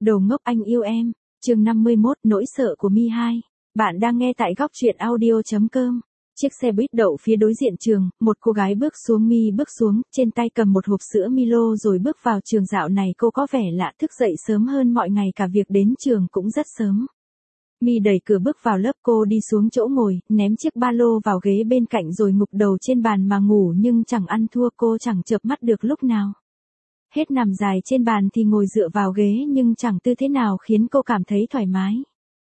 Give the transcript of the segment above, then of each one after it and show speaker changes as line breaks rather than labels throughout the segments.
Đồ ngốc anh yêu em. Chương 51, nỗi sợ của Mi 2. Bạn đang nghe tại góc truyện audio.com. Chiếc xe buýt đậu phía đối diện trường, một cô gái bước xuống, Mi bước xuống, trên tay cầm một hộp sữa Milo rồi bước vào trường. Dạo này cô có vẻ lạ, thức dậy sớm hơn mọi ngày, cả việc đến trường cũng rất sớm. Mi đẩy cửa bước vào lớp, cô đi xuống chỗ ngồi, ném chiếc ba lô vào ghế bên cạnh rồi ngục đầu trên bàn mà ngủ, nhưng chẳng ăn thua, cô chẳng chợp mắt được lúc nào. Hết nằm dài trên bàn thì ngồi dựa vào ghế, nhưng chẳng tư thế nào khiến cô cảm thấy thoải mái.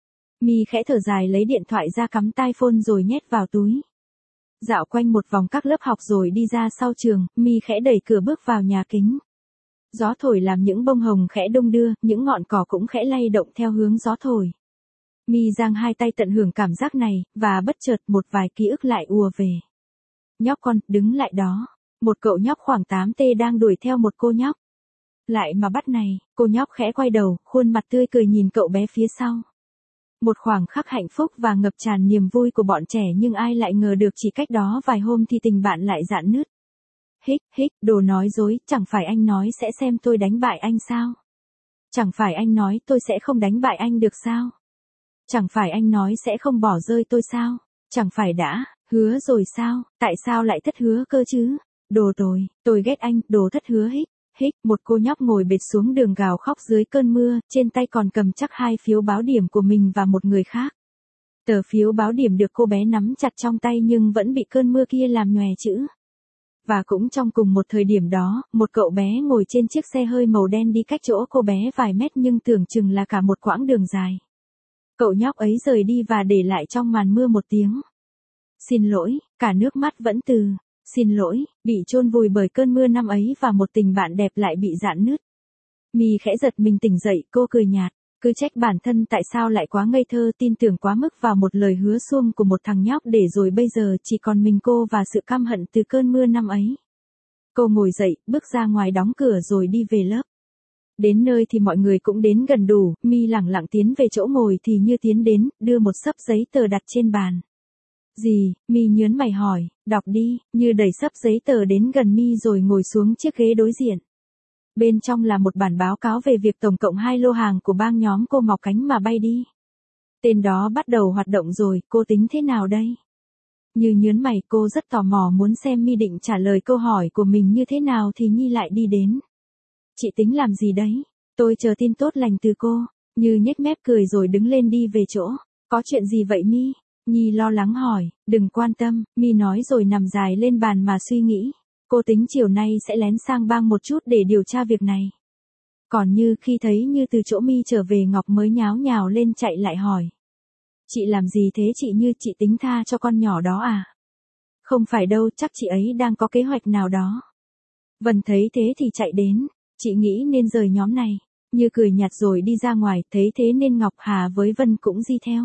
Mi khẽ thở dài, lấy điện thoại ra cắm tai phone rồi nhét vào túi. Dạo quanh một vòng các lớp học rồi đi ra sau trường, Mi khẽ đẩy cửa bước vào nhà kính. Gió thổi làm những bông hồng khẽ đung đưa, những ngọn cỏ cũng khẽ lay động theo hướng gió thổi. Mi giang hai tay tận hưởng cảm giác này, và bất chợt một vài ký ức lại ùa về. Nhóc con, đứng lại đó. Một cậu nhóc khoảng 8T đang đuổi theo một cô nhóc. Lại mà bắt này, cô nhóc khẽ quay đầu, khuôn mặt tươi cười nhìn cậu bé phía sau. Một khoảng khắc hạnh phúc và ngập tràn niềm vui của bọn trẻ, nhưng ai lại ngờ được chỉ cách đó vài hôm thì tình bạn lại rạn nứt. Hích, đồ nói dối, chẳng phải anh nói sẽ xem tôi đánh bại anh sao? Chẳng phải anh nói tôi sẽ không đánh bại anh được sao? Chẳng phải anh nói sẽ không bỏ rơi tôi sao? Chẳng phải đã hứa rồi sao? Tại sao lại thất hứa cơ chứ? Đồ tôi ghét anh, đồ thất hứa. Hích, một cô nhóc ngồi bệt xuống đường gào khóc dưới cơn mưa, trên tay còn cầm chắc 2 phiếu báo điểm của mình và một người khác. Tờ phiếu báo điểm được cô bé nắm chặt trong tay nhưng vẫn bị cơn mưa kia làm nhòe chữ. Và cũng trong cùng một thời điểm đó, một cậu bé ngồi trên chiếc xe hơi màu đen đi cách chỗ cô bé vài mét nhưng tưởng chừng là cả một quãng đường dài. Cậu nhóc ấy rời đi và để lại trong màn mưa một tiếng xin lỗi, cả nước mắt vẫn từ xin lỗi, bị chôn vùi bởi cơn mưa năm ấy, và một tình bạn đẹp lại bị rạn nứt. Mi khẽ giật mình tỉnh dậy, cô cười nhạt, cứ trách bản thân tại sao lại quá ngây thơ, tin tưởng quá mức vào một lời hứa suông của một thằng nhóc, để rồi bây giờ chỉ còn mình cô và sự căm hận từ cơn mưa năm ấy. Cô ngồi dậy, bước ra ngoài đóng cửa rồi đi về lớp. Đến nơi thì mọi người cũng đến gần đủ, Mi lẳng lặng tiến về chỗ ngồi thì Như tiến đến, đưa một xấp giấy tờ đặt trên bàn. Gì? Mi nhớn mày hỏi, đọc đi. Như đẩy xấp giấy tờ đến gần Mi rồi ngồi xuống chiếc ghế đối diện. Bên trong là một bản báo cáo về việc tổng cộng 2 lô hàng của bang nhóm cô mọc cánh mà bay đi. Tên đó bắt đầu hoạt động rồi, cô tính thế nào đây? Như nhớn mày, cô rất tò mò muốn xem Mi định trả lời câu hỏi của mình như thế nào thì Nhi lại đi đến. Chị tính làm gì đấy? Tôi chờ tin tốt lành từ cô. Như nhếch mép cười rồi đứng lên đi về chỗ. Có chuyện gì vậy Mi? Nhi lo lắng hỏi, đừng quan tâm, Mi nói rồi nằm dài lên bàn mà suy nghĩ. Cô tính chiều nay sẽ lén sang bang một chút để điều tra việc này. Còn Như khi thấy Như từ chỗ Mi trở về, Ngọc mới nháo nhào lên chạy lại hỏi. Chị làm gì thế chị Như, chị tính tha cho con nhỏ đó à? Không phải đâu, chắc chị ấy đang có kế hoạch nào đó. Vân thấy thế thì chạy đến, chị nghĩ nên rời nhóm này. Như cười nhạt rồi đi ra ngoài, thấy thế nên Ngọc Hà với Vân cũng đi theo.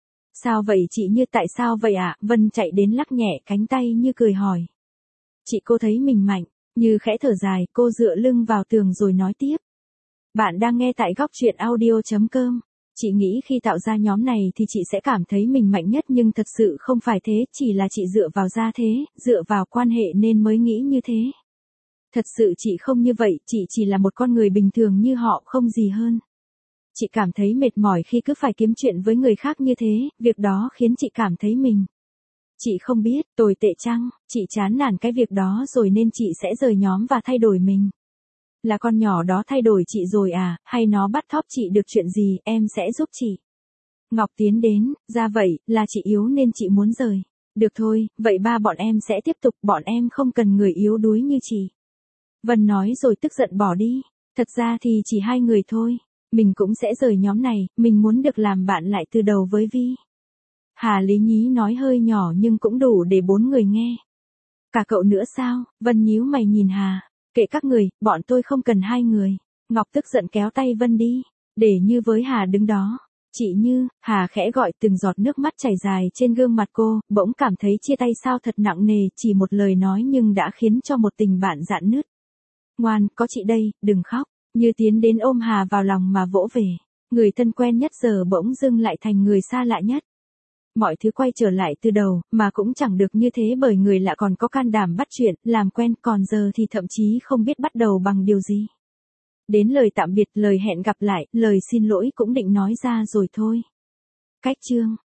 Sao vậy chị Như, tại sao vậy ạ? Vân chạy đến lắc nhẹ cánh tay Như cười hỏi. Chị, cô thấy mình mạnh. Như khẽ thở dài, cô dựa lưng vào tường rồi nói tiếp. Bạn đang nghe tại góc truyện audio.com. Chị nghĩ khi tạo ra nhóm này thì chị sẽ cảm thấy mình mạnh nhất, nhưng thật sự không phải thế, chỉ là chị dựa vào gia thế, dựa vào quan hệ nên mới nghĩ như thế. Thật sự chị không như vậy, chị chỉ là một con người bình thường như họ, không gì hơn. Chị cảm thấy mệt mỏi khi cứ phải kiếm chuyện với người khác như thế, việc đó khiến chị cảm thấy mình. Chị không biết, tồi tệ chăng, chị chán nản cái việc đó rồi nên chị sẽ rời nhóm và thay đổi mình. Là con nhỏ đó thay đổi chị rồi à, hay nó bắt thóp chị được chuyện gì, em sẽ giúp chị. Ngọc tiến đến, ra vậy, là chị yếu nên chị muốn rời. Được thôi, vậy bọn em sẽ tiếp tục, bọn em không cần người yếu đuối như chị. Vân nói rồi tức giận bỏ đi. Thật ra thì chỉ 2 người thôi. Mình cũng sẽ rời nhóm này, mình muốn được làm bạn lại từ đầu với Vi. Hà Lý Nhí nói hơi nhỏ nhưng cũng đủ để 4 người nghe. Cả cậu nữa sao? Vân nhíu mày nhìn Hà. Kệ các người, bọn tôi không cần 2 người. Ngọc tức giận kéo tay Vân đi. Để Như với Hà đứng đó. Chị Như, Hà khẽ gọi, từng giọt nước mắt chảy dài trên gương mặt cô, bỗng cảm thấy chia tay sao thật nặng nề, chỉ một lời nói nhưng đã khiến cho một tình bạn rạn nứt. Ngoan, có chị đây, đừng khóc. Như tiến đến ôm Hà vào lòng mà vỗ về. Người thân quen nhất giờ bỗng dưng lại thành người xa lạ nhất. Mọi thứ quay trở lại từ đầu, mà cũng chẳng được như thế bởi người lạ còn có can đảm bắt chuyện, làm quen, còn giờ thì thậm chí không biết bắt đầu bằng điều gì. Đến lời tạm biệt, lời hẹn gặp lại, lời xin lỗi cũng định nói ra rồi thôi. Cách chương